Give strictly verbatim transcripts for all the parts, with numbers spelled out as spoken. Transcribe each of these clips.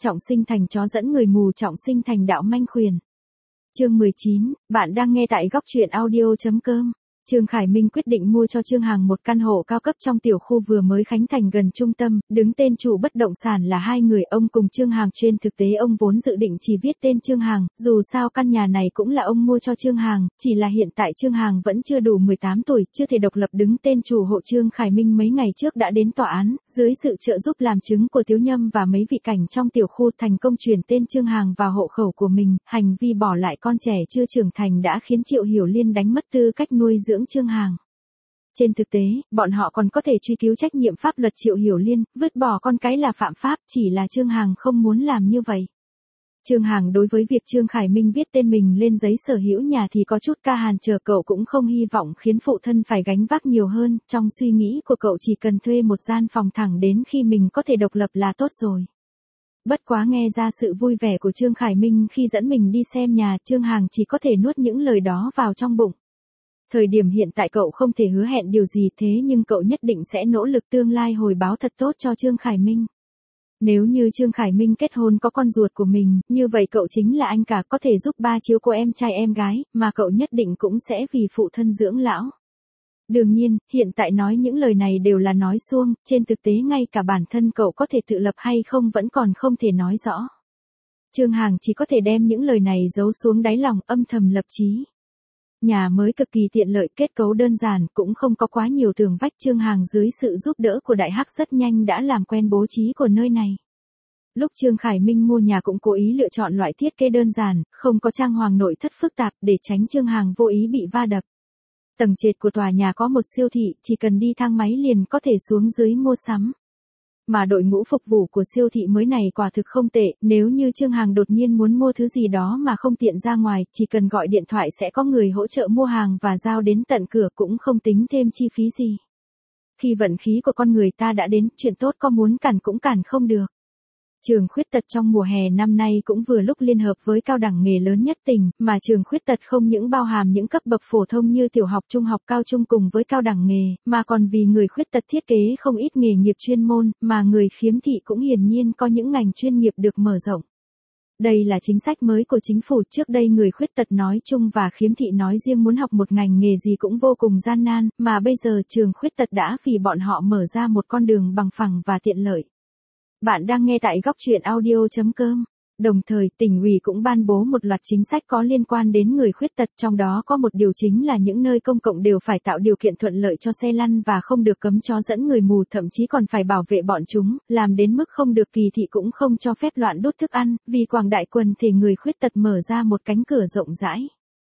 trọng sinh thành chó dẫn người mù trọng sinh thành đạo manh khuyển. Chương mười chín, bạn đang nghe tại góc truyện audio chấm com. Trương Khải Minh quyết định mua cho Trương Hằng một căn hộ cao cấp trong tiểu khu vừa mới khánh thành gần trung tâm, đứng tên chủ bất động sản là hai người ông cùng Trương Hằng. Trên thực tế ông vốn dự định chỉ viết tên Trương Hằng, dù sao căn nhà này cũng là ông mua cho Trương Hằng, chỉ là hiện tại Trương Hằng vẫn chưa đủ mười tám tuổi, chưa thể độc lập đứng tên chủ hộ. Trương Khải Minh mấy ngày trước đã đến tòa án, dưới sự trợ giúp làm chứng của Tiếu Nhâm và mấy vị cảnh trong tiểu khu thành công chuyển tên Trương Hằng vào hộ khẩu của mình. Hành vi bỏ lại con trẻ chưa trưởng thành đã khiến Triệu Hiểu Liên đánh mất tư cách nuôi dưỡng Trương Hằng. Trên thực tế, bọn họ còn có thể truy cứu trách nhiệm pháp luật Triệu Hiểu Liên, vứt bỏ con cái là phạm pháp, chỉ là Trương Hằng không muốn làm như vậy. Trương Hằng đối với việc Trương Khải Minh viết tên mình lên giấy sở hữu nhà thì có chút ca hàn chờ, cậu cũng không hy vọng khiến phụ thân phải gánh vác nhiều hơn, trong suy nghĩ của cậu chỉ cần thuê một gian phòng thẳng đến khi mình có thể độc lập là tốt rồi. Bất quá nghe ra sự vui vẻ của Trương Khải Minh khi dẫn mình đi xem nhà, Trương Hằng chỉ có thể nuốt những lời đó vào trong bụng. Thời điểm hiện tại cậu không thể hứa hẹn điều gì, thế nhưng cậu nhất định sẽ nỗ lực tương lai hồi báo thật tốt cho Trương Khải Minh. Nếu như Trương Khải Minh kết hôn có con ruột của mình, như vậy cậu chính là anh cả có thể giúp ba chiếu cố em trai em gái, mà cậu nhất định cũng sẽ vì phụ thân dưỡng lão. Đương nhiên, hiện tại nói những lời này đều là nói suông, trên thực tế ngay cả bản thân cậu có thể tự lập hay không vẫn còn không thể nói rõ. Trương Hằng chỉ có thể đem những lời này giấu xuống đáy lòng, âm thầm lập chí. Nhà mới cực kỳ tiện lợi, kết cấu đơn giản, cũng không có quá nhiều tường vách. Trương Hằng dưới sự giúp đỡ của Đại Hắc rất nhanh đã làm quen bố trí của nơi này. Lúc Trương Khải Minh mua nhà cũng cố ý lựa chọn loại thiết kế đơn giản, không có trang hoàng nội thất phức tạp để tránh Trương Hằng vô ý bị va đập. Tầng trệt của tòa nhà có một siêu thị, chỉ cần đi thang máy liền có thể xuống dưới mua sắm. Mà đội ngũ phục vụ của siêu thị mới này quả thực không tệ, nếu như Trương Hằng đột nhiên muốn mua thứ gì đó mà không tiện ra ngoài, chỉ cần gọi điện thoại sẽ có người hỗ trợ mua hàng và giao đến tận cửa, cũng không tính thêm chi phí gì. Khi vận khí của con người ta đã đến, chuyện tốt có muốn cản cũng cản không được. Trường khuyết tật trong mùa hè năm nay cũng vừa lúc liên hợp với cao đẳng nghề lớn nhất tỉnh, mà trường khuyết tật không những bao hàm những cấp bậc phổ thông như tiểu học, trung học, cao trung cùng với cao đẳng nghề, mà còn vì người khuyết tật thiết kế không ít nghề nghiệp chuyên môn, mà người khiếm thị cũng hiển nhiên có những ngành chuyên nghiệp được mở rộng. Đây là chính sách mới của chính phủ, trước đây người khuyết tật nói chung và khiếm thị nói riêng muốn học một ngành nghề gì cũng vô cùng gian nan, mà bây giờ trường khuyết tật đã vì bọn họ mở ra một con đường bằng phẳng và tiện lợi. Bạn đang nghe tại góc truyện audio chấm com. Đồng thời, tỉnh ủy cũng ban bố một loạt chính sách có liên quan đến người khuyết tật, trong đó có một điều chính là những nơi công cộng đều phải tạo điều kiện thuận lợi cho xe lăn và không được cấm chó dẫn người mù, thậm chí còn phải bảo vệ bọn chúng, làm đến mức không được kỳ thị cũng không cho phép loạn đốt thức ăn, vì quảng đại quần thể người khuyết tật mở ra một cánh cửa rộng rãi.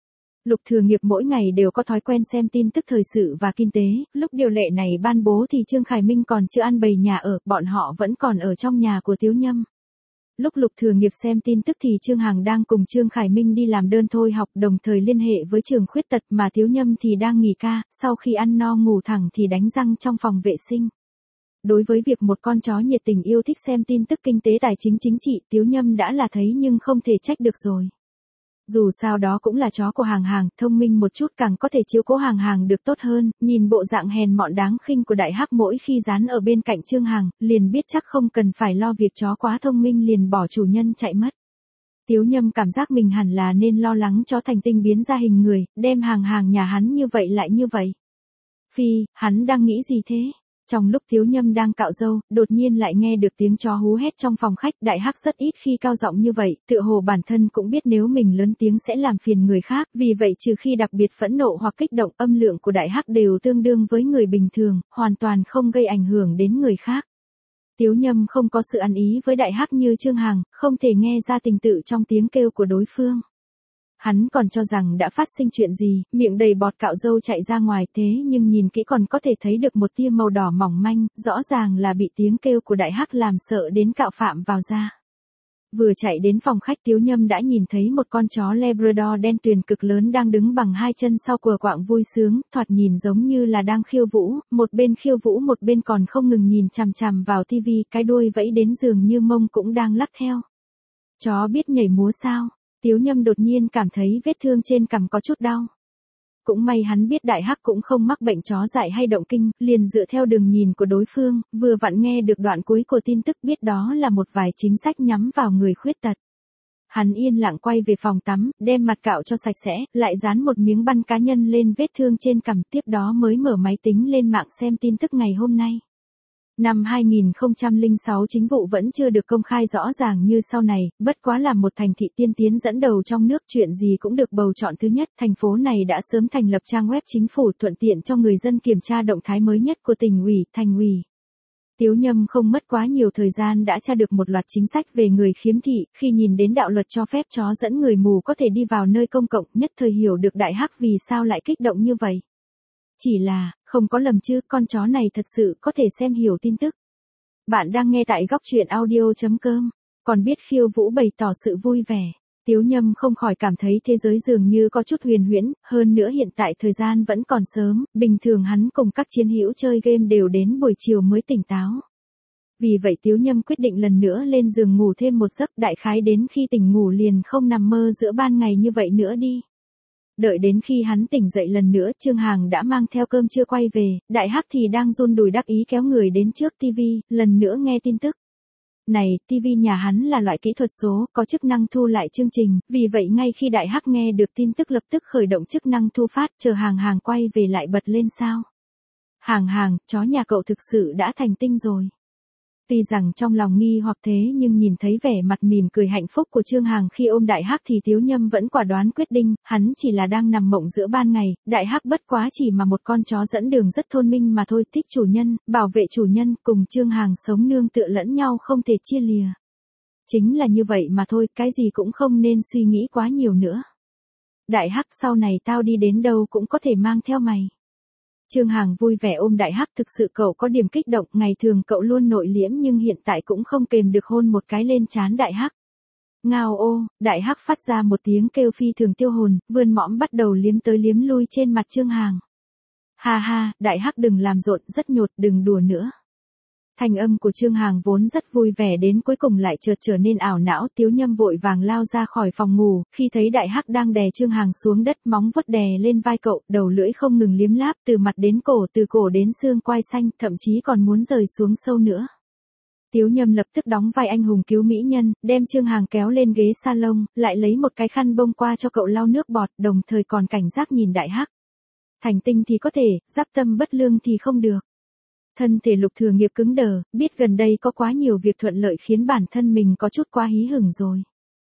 Lục Thừa Nghiệp mỗi ngày đều có thói quen xem tin tức thời sự và kinh tế, lúc điều lệ này ban bố thì Trương Khải Minh còn chưa ăn bày nhà ở, bọn họ vẫn còn ở trong nhà của Tiếu Nhâm. Lúc Lục Thừa Nghiệp xem tin tức thì Trương Hằng đang cùng Trương Khải Minh đi làm đơn thôi học, đồng thời liên hệ với trường khuyết tật, mà Tiếu Nhâm thì đang nghỉ ca, sau khi ăn no ngủ thẳng thì đánh răng trong phòng vệ sinh. Đối với việc một con chó nhiệt tình yêu thích xem tin tức kinh tế tài chính chính trị, Tiếu Nhâm đã là thấy nhưng không thể trách được rồi. Dù sao đó cũng là chó của Hàng Hàng, thông minh một chút càng có thể chiếu cố Hàng Hàng được tốt hơn, nhìn bộ dạng hèn mọn đáng khinh của Đại Hắc mỗi khi dán ở bên cạnh Trương Hằng, liền biết chắc không cần phải lo việc chó quá thông minh liền bỏ chủ nhân chạy mất. Tiếu Nhâm cảm giác mình hẳn là nên lo lắng chó thành tinh biến ra hình người, đem Hàng Hàng nhà hắn như vậy lại như vậy. Phi, hắn đang nghĩ gì thế? Trong lúc Tiếu Nhâm đang cạo râu, đột nhiên lại nghe được tiếng chó hú hét trong phòng khách. Đại Hắc rất ít khi cao giọng như vậy, tựa hồ bản thân cũng biết nếu mình lớn tiếng sẽ làm phiền người khác, vì vậy trừ khi đặc biệt phẫn nộ hoặc kích động, âm lượng của Đại Hắc đều tương đương với người bình thường, hoàn toàn không gây ảnh hưởng đến người khác. Tiếu Nhâm không có sự ăn ý với Đại Hắc như Trương Hằng, không thể nghe ra tình tự trong tiếng kêu của đối phương. Hắn còn cho rằng đã phát sinh chuyện gì, miệng đầy bọt cạo râu chạy ra ngoài, thế nhưng nhìn kỹ còn có thể thấy được một tia màu đỏ mỏng manh, rõ ràng là bị tiếng kêu của Đại Hắc làm sợ đến cạo phạm vào da. Vừa chạy đến phòng khách, Tiếu Nhâm đã nhìn thấy một con chó Labrador đen tuyền cực lớn đang đứng bằng hai chân sau quờ quạng vui sướng, thoạt nhìn giống như là đang khiêu vũ, một bên khiêu vũ một bên còn không ngừng nhìn chằm chằm vào tivi, cái đuôi vẫy đến dường như mông cũng đang lắc theo. Chó biết nhảy múa sao? Tiếu Nhâm đột nhiên cảm thấy vết thương trên cằm có chút đau. cũng may hắn biết đại hắc cũng không mắc bệnh chó dại hay động kinh, liền dựa theo đường nhìn của đối phương, vừa vặn nghe được đoạn cuối của tin tức biết đó là một vài chính sách nhắm vào người khuyết tật. Hắn yên lặng quay về phòng tắm, đem mặt cạo cho sạch sẽ, lại dán một miếng băng cá nhân lên vết thương trên cằm, tiếp đó mới mở máy tính lên mạng xem tin tức ngày hôm nay. Năm hai nghìn không trăm lẻ sáu chính vụ vẫn chưa được công khai rõ ràng như sau này, bất quá là một thành thị tiên tiến dẫn đầu trong nước, chuyện gì cũng được bầu chọn thứ nhất, thành phố này đã sớm thành lập trang web chính phủ thuận tiện cho người dân kiểm tra động thái mới nhất của tỉnh ủy, thành ủy. Tiếu Nhâm không mất quá nhiều thời gian đã tra được một loạt chính sách về người khiếm thị, khi nhìn đến đạo luật cho phép chó dẫn người mù có thể đi vào nơi công cộng, nhất thời hiểu được đại hắc vì sao lại kích động như vậy. Chỉ là, không có lầm chứ, con chó này thật sự có thể xem hiểu tin tức. Bạn đang nghe tại góc truyện audio chấm com, còn biết khiêu vũ bày tỏ sự vui vẻ. Tiếu Nhâm không khỏi cảm thấy thế giới dường như có chút huyền huyễn, hơn nữa hiện tại thời gian vẫn còn sớm, bình thường hắn cùng các chiến hữu chơi game đều đến buổi chiều mới tỉnh táo. Vì vậy Tiếu Nhâm quyết định lần nữa lên giường ngủ thêm một giấc, đại khái đến khi tỉnh ngủ liền không nằm mơ giữa ban ngày như vậy nữa đi. Đợi đến khi hắn tỉnh dậy lần nữa, Trương Hằng đã mang theo cơm trưa quay về, đại hắc thì đang run đùi đắc ý kéo người đến trước tivi, lần nữa nghe tin tức. Này, tivi nhà hắn là loại kỹ thuật số, có chức năng thu lại chương trình, vì vậy ngay khi đại hắc nghe được tin tức lập tức khởi động chức năng thu phát, chờ Hàng Hàng quay về lại bật lên sao. Hàng Hàng, chó nhà cậu thực sự đã thành tinh rồi. Tuy rằng trong lòng nghi hoặc thế nhưng nhìn thấy vẻ mặt mỉm cười hạnh phúc của Trương Hằng khi ôm đại hắc thì Tiếu Nhâm vẫn quả đoán quyết định, hắn chỉ là đang nằm mộng giữa ban ngày, đại hắc bất quá chỉ mà một con chó dẫn đường rất thông minh mà thôi, thích chủ nhân, bảo vệ chủ nhân, cùng Trương Hằng sống nương tựa lẫn nhau không thể chia lìa. Chính là như vậy mà thôi, cái gì cũng không nên suy nghĩ quá nhiều nữa. Đại hắc, sau này tao đi đến đâu cũng có thể mang theo mày. Trương Hằng vui vẻ ôm đại hắc, thực sự cậu có điểm kích động, ngày thường cậu luôn nội liễm nhưng hiện tại cũng không kềm được hôn một cái lên trán đại hắc. Ngao ô, đại hắc phát ra một tiếng kêu phi thường tiêu hồn, vươn mõm bắt đầu liếm tới liếm lui trên mặt Trương Hằng. Ha ha, đại hắc đừng làm rộn, rất nhột, đừng đùa nữa. Thanh âm của Trương Hằng vốn rất vui vẻ đến cuối cùng lại chợt trở nên ảo não, Tiếu Nhâm vội vàng lao ra khỏi phòng ngủ, khi thấy đại hắc đang đè Trương Hằng xuống đất, móng vuốt đè lên vai cậu, đầu lưỡi không ngừng liếm láp từ mặt đến cổ, từ cổ đến xương quai xanh, thậm chí còn muốn rời xuống sâu nữa. Tiếu Nhâm lập tức đóng vai anh hùng cứu mỹ nhân, đem Trương Hằng kéo lên ghế salon, lại lấy một cái khăn bông qua cho cậu lau nước bọt, đồng thời còn cảnh giác nhìn đại hắc. Thành tinh thì có thể, giáp tâm bất lương thì không được. Thân thể Lục Thừa Nghiệp cứng đờ, biết gần đây có quá nhiều việc thuận lợi khiến bản thân mình có chút quá hí hửng rồi.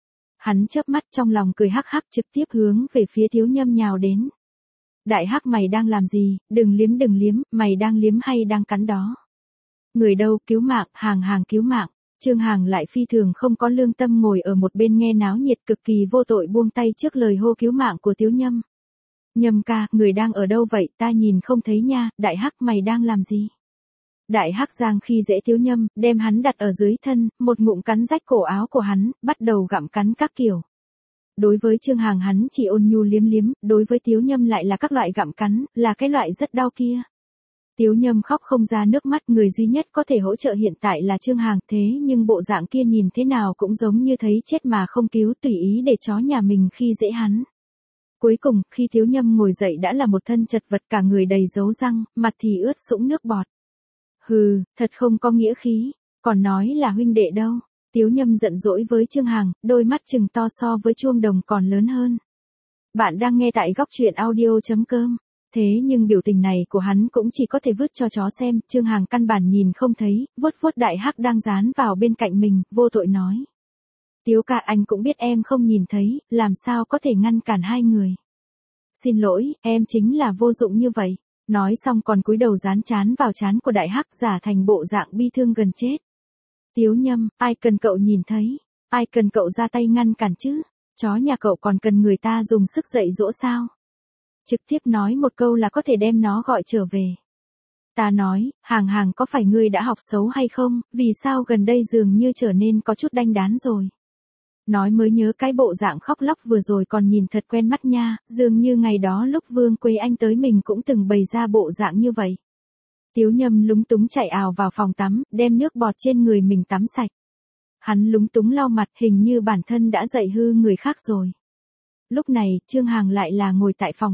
Hắn chớp mắt trong lòng cười hắc hắc trực tiếp hướng về phía Tiếu Nhâm nhào đến. Đại hắc, mày đang làm gì, đừng liếm đừng liếm, mày đang liếm hay đang cắn đó. Người đâu, cứu mạng, Hàng Hàng cứu mạng. Trương Hằng lại phi thường không có lương tâm ngồi ở một bên nghe náo nhiệt, cực kỳ vô tội buông tay trước lời hô cứu mạng của Tiếu Nhâm. Nhâm ca, người đang ở đâu vậy, ta nhìn không thấy nha, đại hắc mày đang làm gì? Đại hắc giang khi dễ Tiếu Nhâm, đem hắn đặt ở dưới thân, một ngụm cắn rách cổ áo của hắn, bắt đầu gặm cắn các kiểu. Đối với Trương Hằng hắn chỉ ôn nhu liếm liếm, đối với Tiếu Nhâm lại là các loại gặm cắn, là cái loại rất đau kia. Tiếu Nhâm khóc không ra nước mắt, người duy nhất có thể hỗ trợ hiện tại là Trương Hằng, thế nhưng bộ dạng kia nhìn thế nào cũng giống như thấy chết mà không cứu, tùy ý để chó nhà mình khi dễ hắn. Cuối cùng, khi Tiếu Nhâm ngồi dậy đã là một thân chật vật, cả người đầy dấu răng, mặt thì ướt sũng nước bọt. Hừ, thật không có nghĩa khí, còn nói là huynh đệ đâu. Tiếu Nhâm giận dỗi với Trương Hằng, đôi mắt trừng to so với chuông đồng còn lớn hơn. Bạn đang nghe tại góc truyện audio chấm com. Thế nhưng biểu tình này của hắn cũng chỉ có thể vứt cho chó xem, Trương Hằng căn bản nhìn không thấy, vuốt vuốt đại hắc đang dán vào bên cạnh mình, vô tội nói. Tiếu ca, anh cũng biết em không nhìn thấy, làm sao có thể ngăn cản hai người. Xin lỗi, em chính là vô dụng như vậy. Nói xong còn cúi đầu dán trán vào trán của đại hắc, giả thành bộ dạng bi thương gần chết. Tiếu Nhâm, ai cần cậu nhìn thấy, ai cần cậu ra tay ngăn cản chứ, chó nhà cậu còn cần người ta dùng sức dạy dỗ sao? Trực tiếp nói một câu là có thể đem nó gọi trở về. Ta nói, Hàng Hàng, có phải ngươi đã học xấu hay không, vì sao gần đây dường như trở nên có chút đanh đán rồi. Nói mới nhớ cái bộ dạng khóc lóc vừa rồi còn nhìn thật quen mắt nha, dường như ngày đó lúc Vương Quế Anh tới mình cũng từng bày ra bộ dạng như vậy. Tiếu Nhâm lúng túng chạy ào vào phòng tắm, đem nước bọt trên người mình tắm sạch. Hắn lúng túng lau mặt, hình như bản thân đã dạy hư người khác rồi. Lúc này, Trương Hằng lại là ngồi tại phòng khách,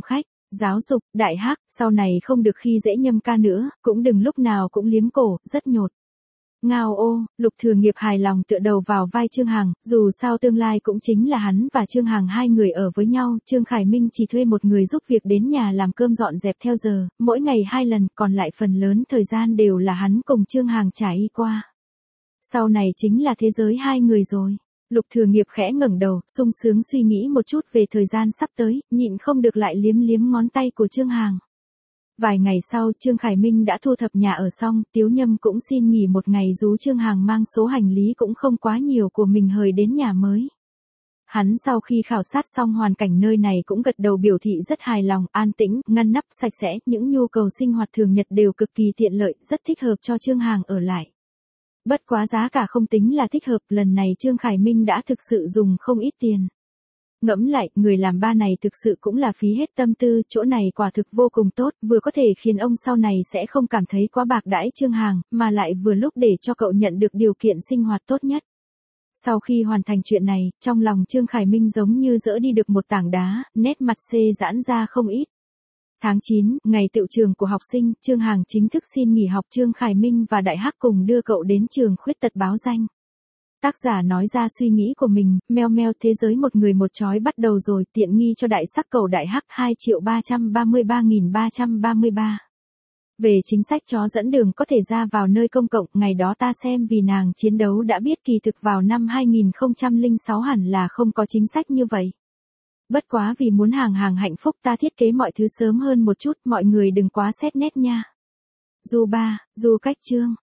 giáo dục, đại hắc, sau này không được khi dễ Nhâm ca nữa, cũng đừng lúc nào cũng liếm cổ, rất nhột. Ngao ô, Lục Thừa Nghiệp hài lòng tựa đầu vào vai Trương Hằng, dù sao tương lai cũng chính là hắn và Trương Hằng hai người ở với nhau, Trương Khải Minh chỉ thuê một người giúp việc đến nhà làm cơm dọn dẹp theo giờ, mỗi ngày hai lần, còn lại phần lớn thời gian đều là hắn cùng Trương Hằng trải y qua. Sau này chính là thế giới hai người rồi. Lục Thừa Nghiệp khẽ ngẩng đầu, sung sướng suy nghĩ một chút về thời gian sắp tới, nhịn không được lại liếm liếm ngón tay của Trương Hằng. Vài ngày sau, Trương Khải Minh đã thu thập nhà ở xong, Tiếu Nhâm cũng xin nghỉ một ngày rú Trương Hằng mang số hành lý cũng không quá nhiều của mình hời đến nhà mới. Hắn sau khi khảo sát xong hoàn cảnh nơi này cũng gật đầu biểu thị rất hài lòng, an tĩnh, ngăn nắp, sạch sẽ, những nhu cầu sinh hoạt thường nhật đều cực kỳ tiện lợi, rất thích hợp cho Trương Hằng ở lại. Bất quá giá cả không tính là thích hợp, lần này Trương Khải Minh đã thực sự dùng không ít tiền. Ngẫm lại, người làm ba này thực sự cũng là phí hết tâm tư, chỗ này quả thực vô cùng tốt, vừa có thể khiến ông sau này sẽ không cảm thấy quá bạc đãi Trương Hằng, mà lại vừa lúc để cho cậu nhận được điều kiện sinh hoạt tốt nhất. Sau khi hoàn thành chuyện này, trong lòng Trương Khải Minh giống như dỡ đi được một tảng đá, nét mặt xê giãn ra không ít. Tháng chín, ngày tựu trường của học sinh, Trương Hằng chính thức xin nghỉ học, Trương Khải Minh và Đại Hắc cùng đưa cậu đến trường khuyết tật báo danh. Tác giả nói ra suy nghĩ của mình, meo meo thế giới một người một chói bắt đầu rồi, tiện nghi cho đại sắc cầu Đại Hắc hai triệu ba trăm ba mươi ba nghìn ba trăm ba mươi ba. Về chính sách chó dẫn đường có thể ra vào nơi công cộng, ngày đó ta xem vì nàng chiến đấu đã biết kỳ thực vào năm hai nghìn không trăm lẻ sáu hẳn là không có chính sách như vậy. Bất quá vì muốn Hàng Hàng hạnh phúc ta thiết kế mọi thứ sớm hơn một chút, mọi người đừng quá xét nét nha. Du ba, du cách chương.